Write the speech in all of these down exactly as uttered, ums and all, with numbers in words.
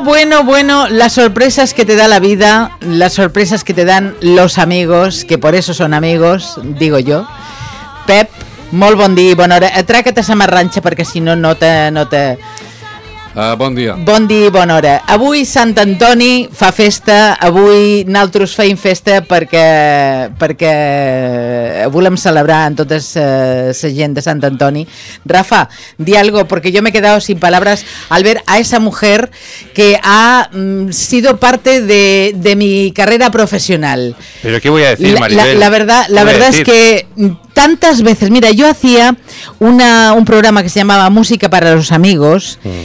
bueno, bueno, las sorpresas que te da la vida, las sorpresas que te dan los amigos, que por eso son amigos, digo yo. Pep, molt bon dia i bona hora. Atraca't a sa marranxa perquè si no, no te... No te... Uh, bon dia. Bon dia i bona hora. Avui Sant Antoni fa festa, avui naltros feim festa perquè perquè volem celebrar en tota la uh, gent de Sant Antoni. Rafa, di algo, porque yo me he quedado sin palabras al ver a esa mujer que ha mm, sido parte de, de mi carrera profesional. ¿Pero qué voy a decir, Maribel? La, la, la verdad, la verdad es que tantas veces, mira, yo hacía una, un programa que se llamaba Música para los Amigos mm.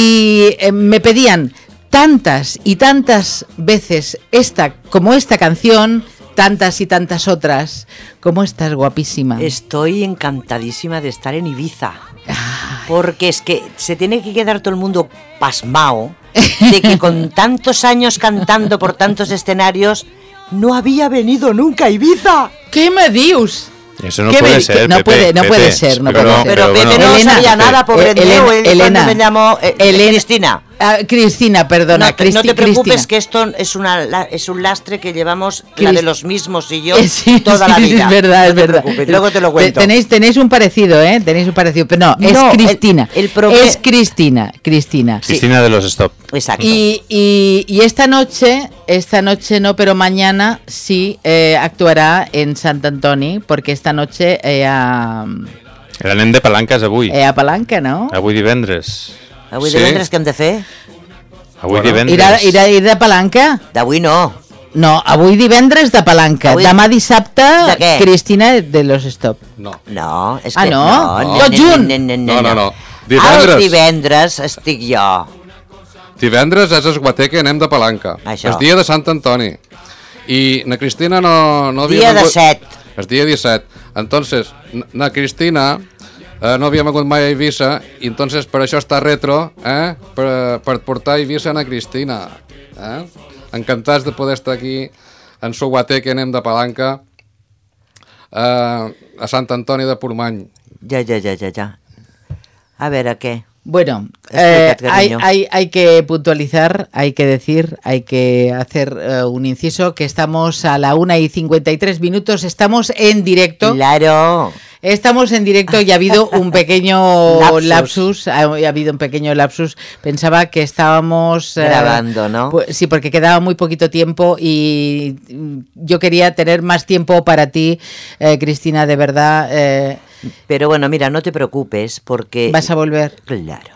y eh, me pedían tantas y tantas veces esta, como esta canción, tantas y tantas otras. ¿Cómo estás, guapísima? Estoy encantadísima de estar en Ibiza. Ay. Porque es que se tiene que quedar todo el mundo pasmao de que con tantos años cantando por tantos escenarios no había venido nunca a Ibiza. ¿Qué me dius? Eso no puede ser, no Pepe, puede, no Pepe. puede ser, no pero, puede ser. Pero, pero Pepe bueno, no Elena, sabía nada, pobre eh, Diego, Elena, él Elena, cuando me llamó eh, Elena, Cristina. Ah, Cristina, perdona. No te, Cristi, no te preocupes, Cristina. que esto es una la, es un lastre que llevamos Crist... la de los mismos y yo eh, sí, toda sí, la vida. Es verdad, no es verdad. Preocupes, luego te lo cuento. Tenéis, tenéis un parecido, ¿eh? Tenéis un parecido, pero no, es no, Cristina. El, el proble... Es Cristina, Cristina. Cristina sí. De los Stop. Exacto. Y, y, y esta noche, esta noche no, pero mañana sí eh, actuará en Sant Antoni, porque esta noche eh, a... El nen de palanques avui. Eh, a Palanca, no? Avui divendres. Avui sí. divendres què hem de fer? Avui bueno, divendres. Irà, irà, irà de Palanca? D'avui no. No, avui divendres de Palanca. Avui... Demà dissabte, de què? Cristina de los Stop. No. No, és ah, que... no? No, Tot junt? No, no, no. no. Divendres. El divendres estic jo. Divendres és el guater que anem de Palanca. Això. El dia de Sant Antoni. I na Cristina no... no havia dia vengut... disset. El dia disset. Entonces, na Cristina... Eh, no havíem hagut mai a Eivissa i entonces per això està retro, eh? per, per portar a Eivissa a Cristina. Eh? Encantats de poder estar aquí en su guater que anem de Palanca eh, a Sant Antoni de Portmany. Ja, ja, ja, ja, ja. A veure, què? Bueno, eh, hay, hay, hay que puntualizar, hay que decir, hay que hacer uh, un inciso, que estamos a la una y cincuenta y tres minutos, estamos en directo. Claro. Estamos en directo y ha habido un pequeño lapsus, lapsus ha, ha habido un pequeño lapsus. Pensaba que estábamos grabando, eh, ¿no? Pues, sí, porque quedaba muy poquito tiempo y yo quería tener más tiempo para ti, eh, Cristina, de verdad. Eh, Pero bueno, mira, no te preocupes porque... ¿Vas a volver? Claro.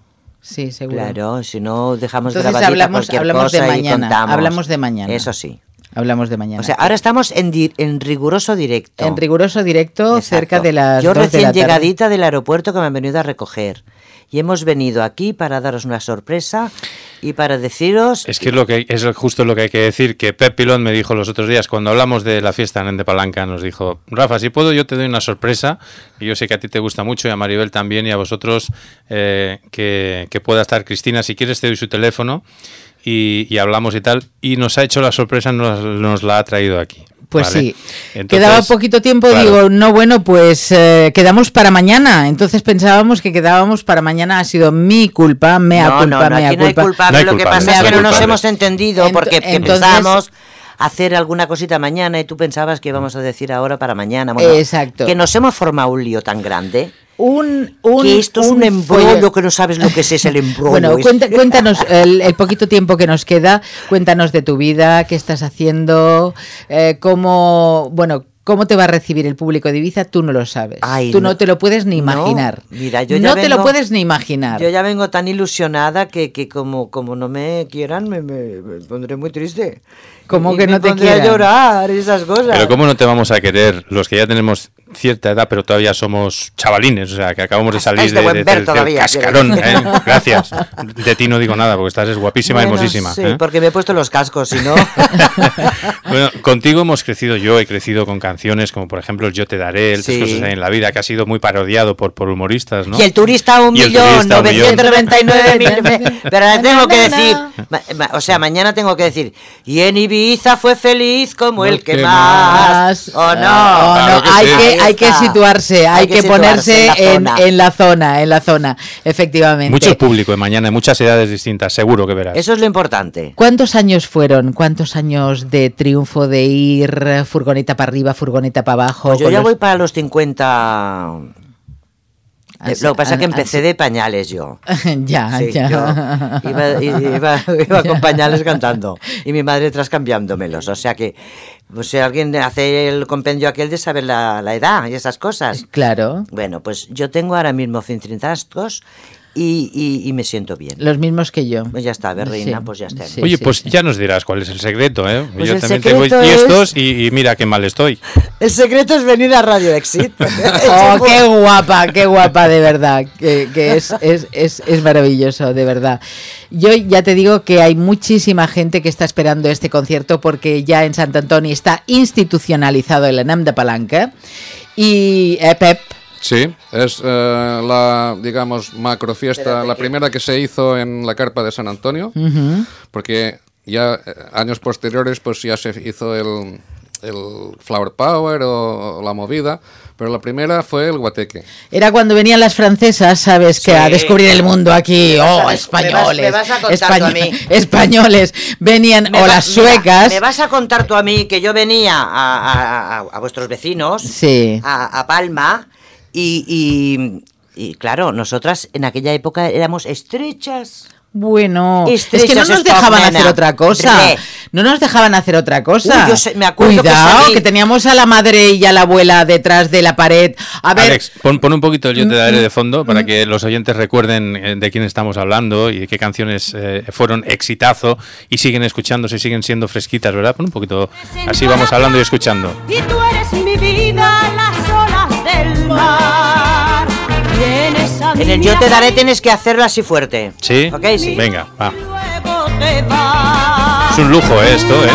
Sí, seguro. Claro, si no dejamos Entonces grabadita hablamos, cualquier hablamos cosa de mañana, y contamos. Hablamos de mañana. Eso sí. Hablamos de mañana. O sea, ahora estamos en, di- en riguroso directo. En riguroso directo, Exacto. cerca de las Yo dos recién de la tarde. llegadita del aeropuerto que me han venido a recoger. Y hemos venido aquí para daros una sorpresa y para deciros... Es que es, lo que es justo lo que hay que decir, que Pep Pilón me dijo los otros días, cuando hablamos de la fiesta en de Palanca, nos dijo, Rafa, si puedo yo te doy una sorpresa, y yo sé que a ti te gusta mucho, y a Maribel también, y a vosotros, eh, que, que pueda estar Cristina, si quieres te doy su teléfono, y, y hablamos y tal, y nos ha hecho la sorpresa, nos, nos la ha traído aquí. Pues ¿vale? sí, Entonces, quedaba poquito tiempo, claro. Digo, no, bueno, pues eh, quedamos para mañana, entonces pensábamos que quedábamos para mañana, ha sido mi culpa, mea no, culpa, no, no, mea aquí no hay culpa. culpable, No hay lo que culpable, pasa es no que hay no nos culpable. hemos entendido Ent- porque entonces- pensábamos hacer alguna cosita mañana y tú pensabas que íbamos a decir ahora para mañana. Bueno, Exacto. Que nos hemos formado un lío tan grande. Un, un, que esto es un, un embrollo follo- que no sabes lo que es, es el embrollo. Bueno, este. cuenta, cuéntanos el, el poquito tiempo que nos queda, cuéntanos de tu vida, qué estás haciendo, eh, cómo, bueno, cómo te va a recibir el público de Ibiza, tú no lo sabes. Ay, tú no, no te lo puedes ni imaginar. No, mira, yo ya no te lo vengo- puedes ni imaginar. Yo ya vengo tan ilusionada que, que como, como no me quieran me, me, me pondré muy triste. ¿Cómo Y que me no te pondré quieran? a llorar y esas cosas. Pero ¿cómo no te vamos a querer los que ya tenemos cierta edad, pero todavía somos chavalines? O sea, que acabamos de salir Estáis de de, buen de- ver del- del todavía, cascarón. quiero ¿eh? Gracias. De ti no digo nada, porque estás es guapísima y Bueno, hermosísima. Sí, ¿eh? porque me he puesto los cascos, si no... Bueno, contigo hemos crecido, yo he crecido con canciones como por ejemplo el Yo te daré, el Tres Sí. cosas hay en la vida, que ha sido muy parodiado por, por humoristas, ¿no? Y el turista un Y el millón, turista un novecientos noventa y nueve mil. millón. Pero ahora tengo que decir, ma- ma- o sea, mañana tengo que decir, y en Ibiza fue feliz como el que más. ¿O no? Oh, Claro no, que hay, sí. que, hay que situarse, hay, hay que, que ponerse en la, en, en la zona, en la zona, efectivamente. Mucho público de mañana, en muchas edades distintas, seguro que verás. Eso es lo importante. ¿Cuántos años fueron? ¿Cuántos años de triunfo, de ir furgoneta para arriba, furgoneta para abajo? Pues yo ya los... voy para los cincuenta... As, lo que pasa es que empecé as, de pañales yo. Ya, sí, ya. Yo iba, iba, iba con pañales cantando y mi madre detrás cambiándomelos. O sea que, o sea, alguien hace el compendio aquel de saber la, la edad y esas cosas. Claro. Bueno, pues yo tengo ahora mismo cincuentazos y, y, y me siento bien. Los mismos que yo. Pues ya está, Berreina, sí, pues ya está. Sí, Oye, sí, pues sí. ya nos dirás cuál es el secreto, ¿eh? Pues yo también tengo estos es... y, y mira qué mal estoy. El secreto es venir a Radio Exit. Oh, qué guapa, qué guapa, de verdad. Que, que es, es, es, es maravilloso, de verdad. Yo ya te digo que hay muchísima gente que está esperando este concierto porque ya en Sant Antoni está institucionalizado el Anem de Palanca. Y eh, Pep. Sí, es eh, la, digamos, macrofiesta, la primera que se hizo en la carpa de San Antonio, uh-huh. porque ya eh, años posteriores pues ya se hizo el, el Flower Power o, o la movida, pero la primera fue el guateque. Era cuando venían las francesas, ¿sabes? Que sí. A descubrir el mundo aquí. Oh, españoles. Me vas, me vas a contar Españ- tú a mí. Españoles. Venían, me o va, las suecas. Mira, me vas a contar tú a mí que yo venía a, a, a, a vuestros vecinos, sí. a, a Palma, y, y, y claro, nosotras en aquella época éramos estrechas. Bueno, Estrechas, es que no nos dejaban nena. hacer otra cosa. Re. No nos dejaban hacer otra cosa. Uy, yo sé, me acuerdo Cuidado, que, salí... que teníamos a la madre y a la abuela detrás de la pared. A ver, Alex, pon, pon un poquito el Yo te daré de fondo para que los oyentes recuerden de quién estamos hablando y de qué canciones eh, fueron exitazo y siguen escuchándose y siguen siendo fresquitas, ¿verdad? Pon un poquito, así vamos hablando y escuchando. Y tú eres mi vida, las olas del mar. En el Yo te daré tienes que hacerlo así fuerte. ¿Sí? ¿Ok? Sí. Venga, va. Es un lujo esto, ¿eh?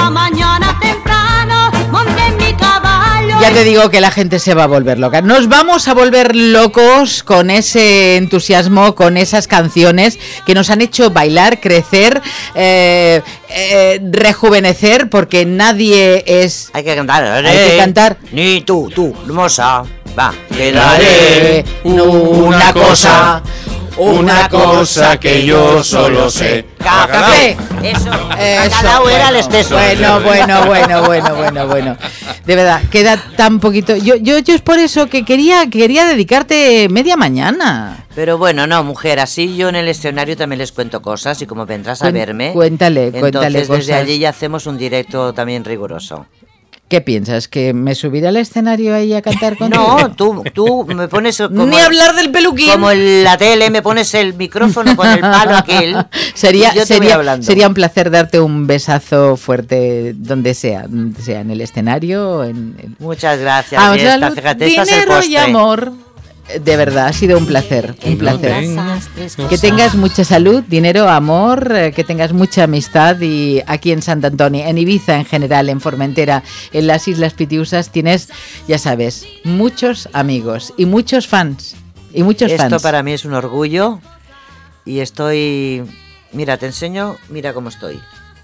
Ya te digo que la gente se va a volver loca. Nos vamos a volver locos con ese entusiasmo, con esas canciones que nos han hecho bailar, crecer, eh, eh, rejuvenecer, porque nadie es... Hay que cantar. Hay que cantar. Ni tú, tú, hermosa. Va. Te daré una cosa, una cosa que yo solo sé. Café. Eso. Eso. Cada era el exceso. Bueno, bueno, bueno, bueno, bueno, bueno. De verdad, queda tan poquito. Yo, yo, yo es por eso que quería, quería dedicarte media mañana. Pero bueno, no, mujer, así yo en el escenario también les cuento cosas y como vendrás a Cuen- verme. Cuéntale, entonces cuéntale desde cosas. allí ya hacemos un directo también riguroso. ¿Qué piensas? ¿Que me subiré al escenario ahí a cantar contigo? No, tú, tú me pones... Como, Ni hablar del peluquín. Como en la tele me pones el micrófono con el palo aquel. Sería, yo te voy sería, hablando. sería un placer darte un besazo fuerte donde sea, donde sea, en el escenario. En, en... Muchas gracias. Ah, y esta, salud, fíjate, esta es el dinero y postre. amor. De verdad, ha sido un placer, un placer. Que tengas mucha salud, dinero, amor, eh, que tengas mucha amistad y aquí en Sant Antoni, en Ibiza en general, en Formentera, en las Islas Pitiusas, tienes, ya sabes, muchos amigos y muchos fans. Y muchos Esto fans. para mí es un orgullo y estoy... Mira, te enseño, mira cómo estoy.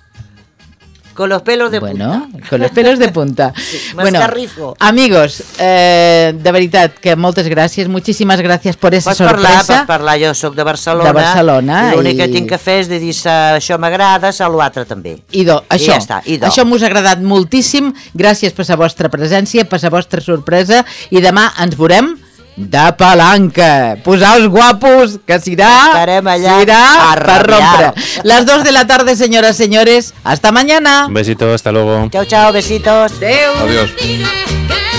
Con los pelos de bueno, punta. con los pelos de punta. Sí, bueno, mascarrizo. amigos, eh, de veritat que moltes gràcies, moltíssimes gràcies per esa Pots parlar, sorpresa. pots parlar, jo sóc de Barcelona. De Barcelona, I l'únic i- que tinc que fer és de dir se això m'agrada, se l'altre també. Idò, això, ja està, idò. això m'us ha agradat moltíssim. Gràcies per la vostra presència, per la vostra sorpresa i demà ens veurem de palanca. Posaos guapos, que serà, Estarem allà serà a per rabiar. rompre. Las dos de la tarde, señoras, señores. Hasta mañana. Un besito, hasta luego. Chao, chao, besitos. Adeu. Adiós. Que